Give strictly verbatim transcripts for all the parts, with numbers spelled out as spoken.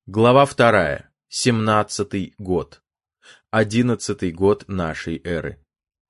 Глава вторая. Семнадцатый год. Одиннадцатый год нашей эры.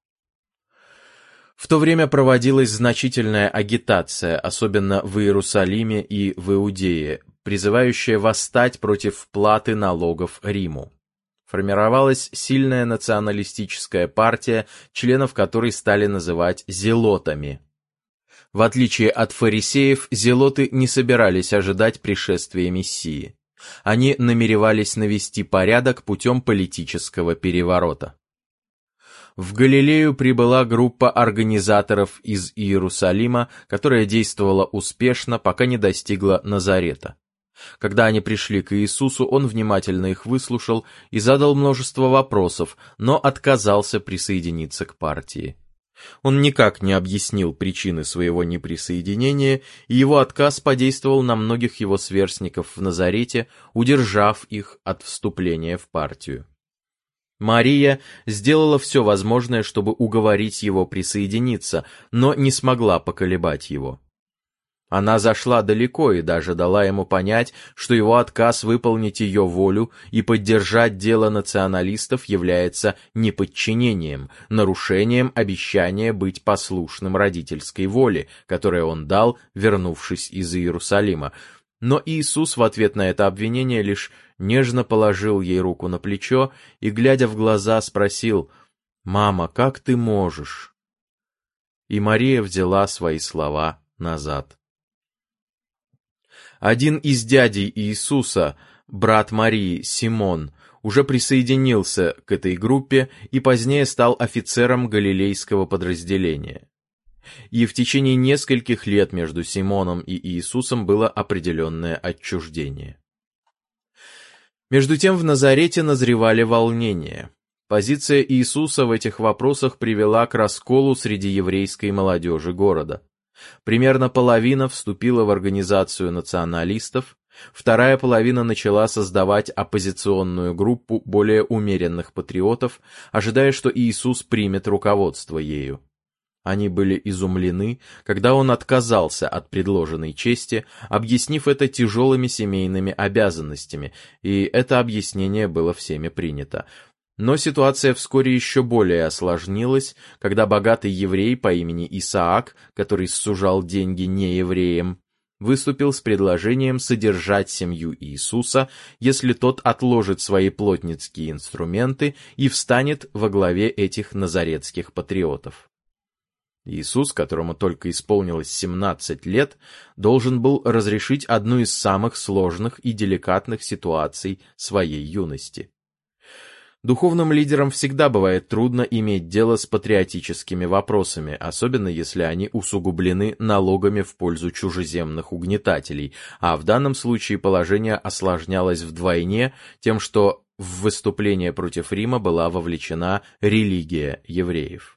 В то время проводилась значительная агитация, особенно в Иерусалиме и в Иудее, призывающая восстать против платы налогов Риму. Формировалась сильная националистическая партия, членов которой стали называть зелотами. В отличие от фарисеев, зелоты не собирались ожидать пришествия Мессии. Они намеревались навести порядок путем политического переворота. В Галилею прибыла группа организаторов из Иерусалима, которая действовала успешно, пока не достигла Назарета. Когда они пришли к Иисусу, он внимательно их выслушал и задал множество вопросов, но отказался присоединиться к партии. Он никак не объяснил причины своего неприсоединения, и его отказ подействовал на многих его сверстников в Назарете, удержав их от вступления в партию. Мария сделала все возможное, чтобы уговорить его присоединиться, но не смогла поколебать его. Она зашла далеко и даже дала ему понять, что его отказ выполнить ее волю и поддержать дело националистов является неподчинением, нарушением обещания быть послушным родительской воле, которое он дал, вернувшись из Иерусалима. Но Иисус в ответ на это обвинение лишь нежно положил ей руку на плечо и, глядя в глаза, спросил: «Мама, как ты можешь?» И Мария взяла свои слова назад. Один из дядей Иисуса, брат Марии, Симон, уже присоединился к этой группе и позднее стал офицером галилейского подразделения. И в течение нескольких лет между Симоном и Иисусом было определенное отчуждение. Между тем в Назарете назревали волнения. Позиция Иисуса в этих вопросах привела к расколу среди еврейской молодежи города. Примерно половина вступила в организацию националистов, вторая половина начала создавать оппозиционную группу более умеренных патриотов, ожидая, что Иисус примет руководство ею. Они были изумлены, когда он отказался от предложенной чести, объяснив это тяжелыми семейными обязанностями, и это объяснение было всеми принято. Но ситуация вскоре еще более осложнилась, когда богатый еврей по имени Исаак, который сужал деньги неевреям, выступил с предложением содержать семью Иисуса, если тот отложит свои плотницкие инструменты и встанет во главе этих назаретских патриотов. Иисус, которому только исполнилось семнадцать лет, должен был разрешить одну из самых сложных и деликатных ситуаций своей юности. Духовным лидерам всегда бывает трудно иметь дело с патриотическими вопросами, особенно если они усугублены налогами в пользу чужеземных угнетателей, а в данном случае положение осложнялось вдвойне тем, что в выступление против Рима была вовлечена религия евреев.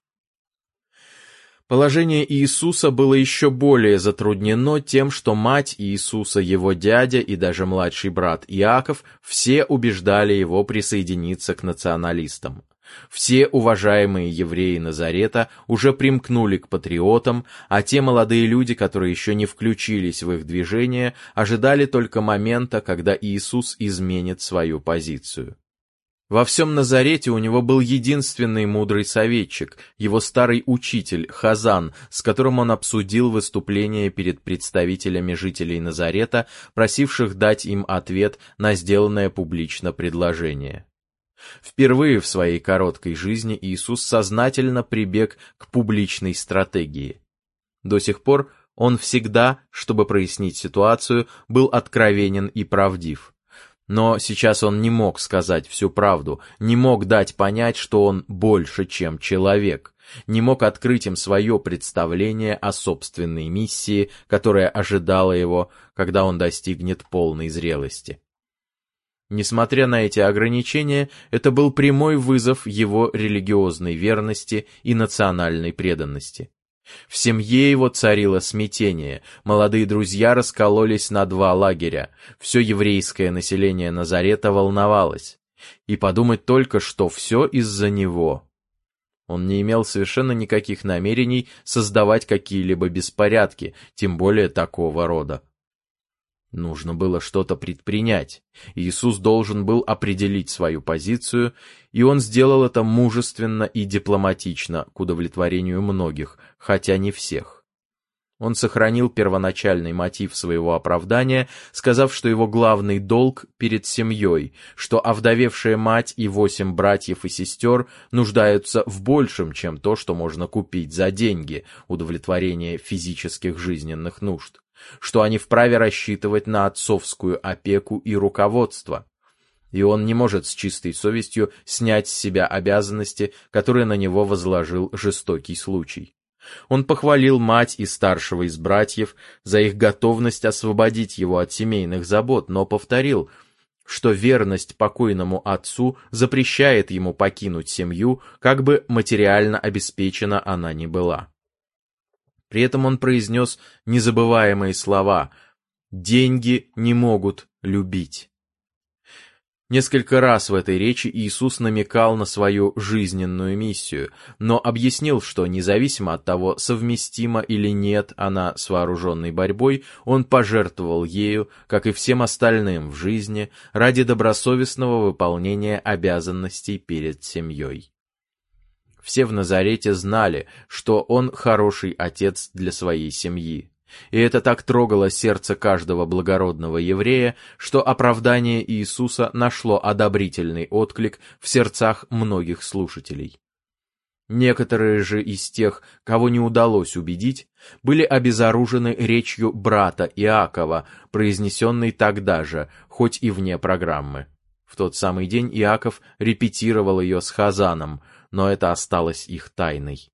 Положение Иисуса было еще более затруднено тем, что мать Иисуса, его дядя и даже младший брат Иаков все убеждали его присоединиться к националистам. Все уважаемые евреи Назарета уже примкнули к патриотам, а те молодые люди, которые еще не включились в их движение, ожидали только момента, когда Иисус изменит свою позицию. Во всем Назарете у него был единственный мудрый советчик, его старый учитель Хазан, с которым он обсудил выступление перед представителями жителей Назарета, просивших дать им ответ на сделанное публично предложение. Впервые в своей короткой жизни Иисус сознательно прибег к публичной стратегии. До сих пор он всегда, чтобы прояснить ситуацию, был откровенен и правдив. Но сейчас он не мог сказать всю правду, не мог дать понять, что он больше, чем человек, не мог открыть им свое представление о собственной миссии, которая ожидала его, когда он достигнет полной зрелости. Несмотря на эти ограничения, это был прямой вызов его религиозной верности и национальной преданности. В семье его царило смятение, молодые друзья раскололись на два лагеря, все еврейское население Назарета волновалось. И подумать только, что все из-за него. Он не имел совершенно никаких намерений создавать какие-либо беспорядки, тем более такого рода. Нужно было что-то предпринять. Иисус должен был определить свою позицию, и он сделал это мужественно и дипломатично, к удовлетворению многих, хотя не всех. Он сохранил первоначальный мотив своего оправдания, сказав, что его главный долг перед семьей, что овдовевшая мать и восемь братьев и сестер нуждаются в большем, чем то, что можно купить за деньги, удовлетворение физических жизненных нужд, что они вправе рассчитывать на отцовскую опеку и руководство. И он не может с чистой совестью снять с себя обязанности, которые на него возложил жестокий случай. Он похвалил мать и старшего из братьев за их готовность освободить его от семейных забот, но повторил, что верность покойному отцу запрещает ему покинуть семью, как бы материально обеспечена она ни была. При этом он произнес незабываемые слова: «Деньги не могут любить». Несколько раз в этой речи Иисус намекал на свою жизненную миссию, но объяснил, что независимо от того, совместима или нет она с вооруженной борьбой, он пожертвовал ею, как и всем остальным в жизни, ради добросовестного выполнения обязанностей перед семьей. Все в Назарете знали, что он хороший отец для своей семьи. И это так трогало сердце каждого благородного еврея, что оправдание Иисуса нашло одобрительный отклик в сердцах многих слушателей. Некоторые же из тех, кого не удалось убедить, были обезоружены речью брата Иакова, произнесенной тогда же, хоть и вне программы. В тот самый день Иаков репетировал ее с Хазаном, но это осталось их тайной.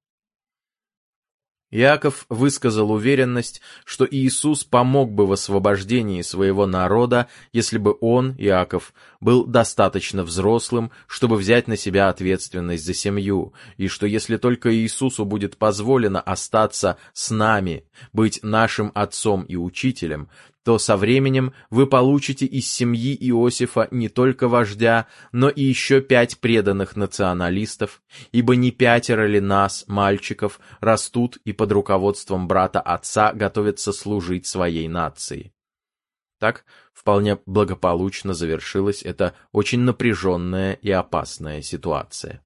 Иаков высказал уверенность, что Иисус помог бы в освобождении своего народа, если бы он, Иаков, был достаточно взрослым, чтобы взять на себя ответственность за семью, и что если только Иисусу будет позволено остаться с нами, быть нашим отцом и учителем, то со временем вы получите из семьи Иосифа не только вождя, но и еще пять преданных националистов, ибо не пятеро ли нас, мальчиков, растут и под руководством брата отца готовятся служить своей нации. Так вполне благополучно завершилась эта очень напряженная и опасная ситуация.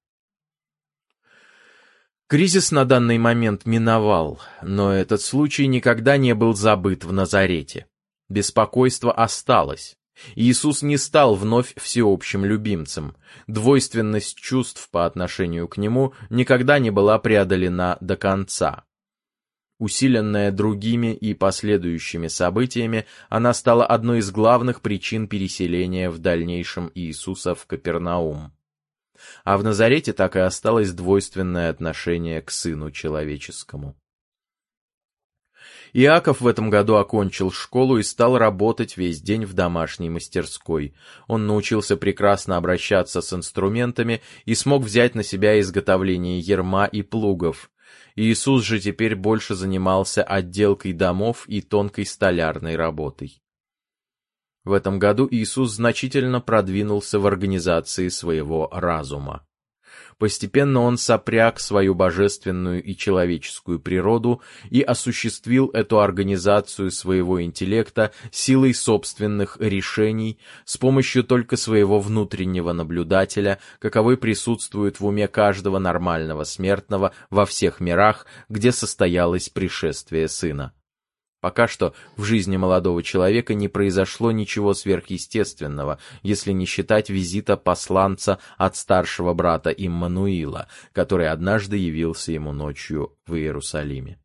Кризис на данный момент миновал, но этот случай никогда не был забыт в Назарете. Беспокойство осталось. Иисус не стал вновь всеобщим любимцем. Двойственность чувств по отношению к нему никогда не была преодолена до конца. Усиленная другими и последующими событиями, она стала одной из главных причин переселения в дальнейшем Иисуса в Капернаум. А в Назарете так и осталось двойственное отношение к Сыну Человеческому. Иаков в этом году окончил школу и стал работать весь день в домашней мастерской. Он научился прекрасно обращаться с инструментами и смог взять на себя изготовление ярма и плугов. Иисус же теперь больше занимался отделкой домов и тонкой столярной работой. В этом году Иисус значительно продвинулся в организации своего разума. Постепенно он сопряг свою божественную и человеческую природу и осуществил эту организацию своего интеллекта силой собственных решений с помощью только своего внутреннего наблюдателя, каковой присутствует в уме каждого нормального смертного во всех мирах, где состоялось пришествие Сына. Пока что в жизни молодого человека не произошло ничего сверхъестественного, если не считать визита посланца от старшего брата Иммануила, который однажды явился ему ночью в Иерусалиме.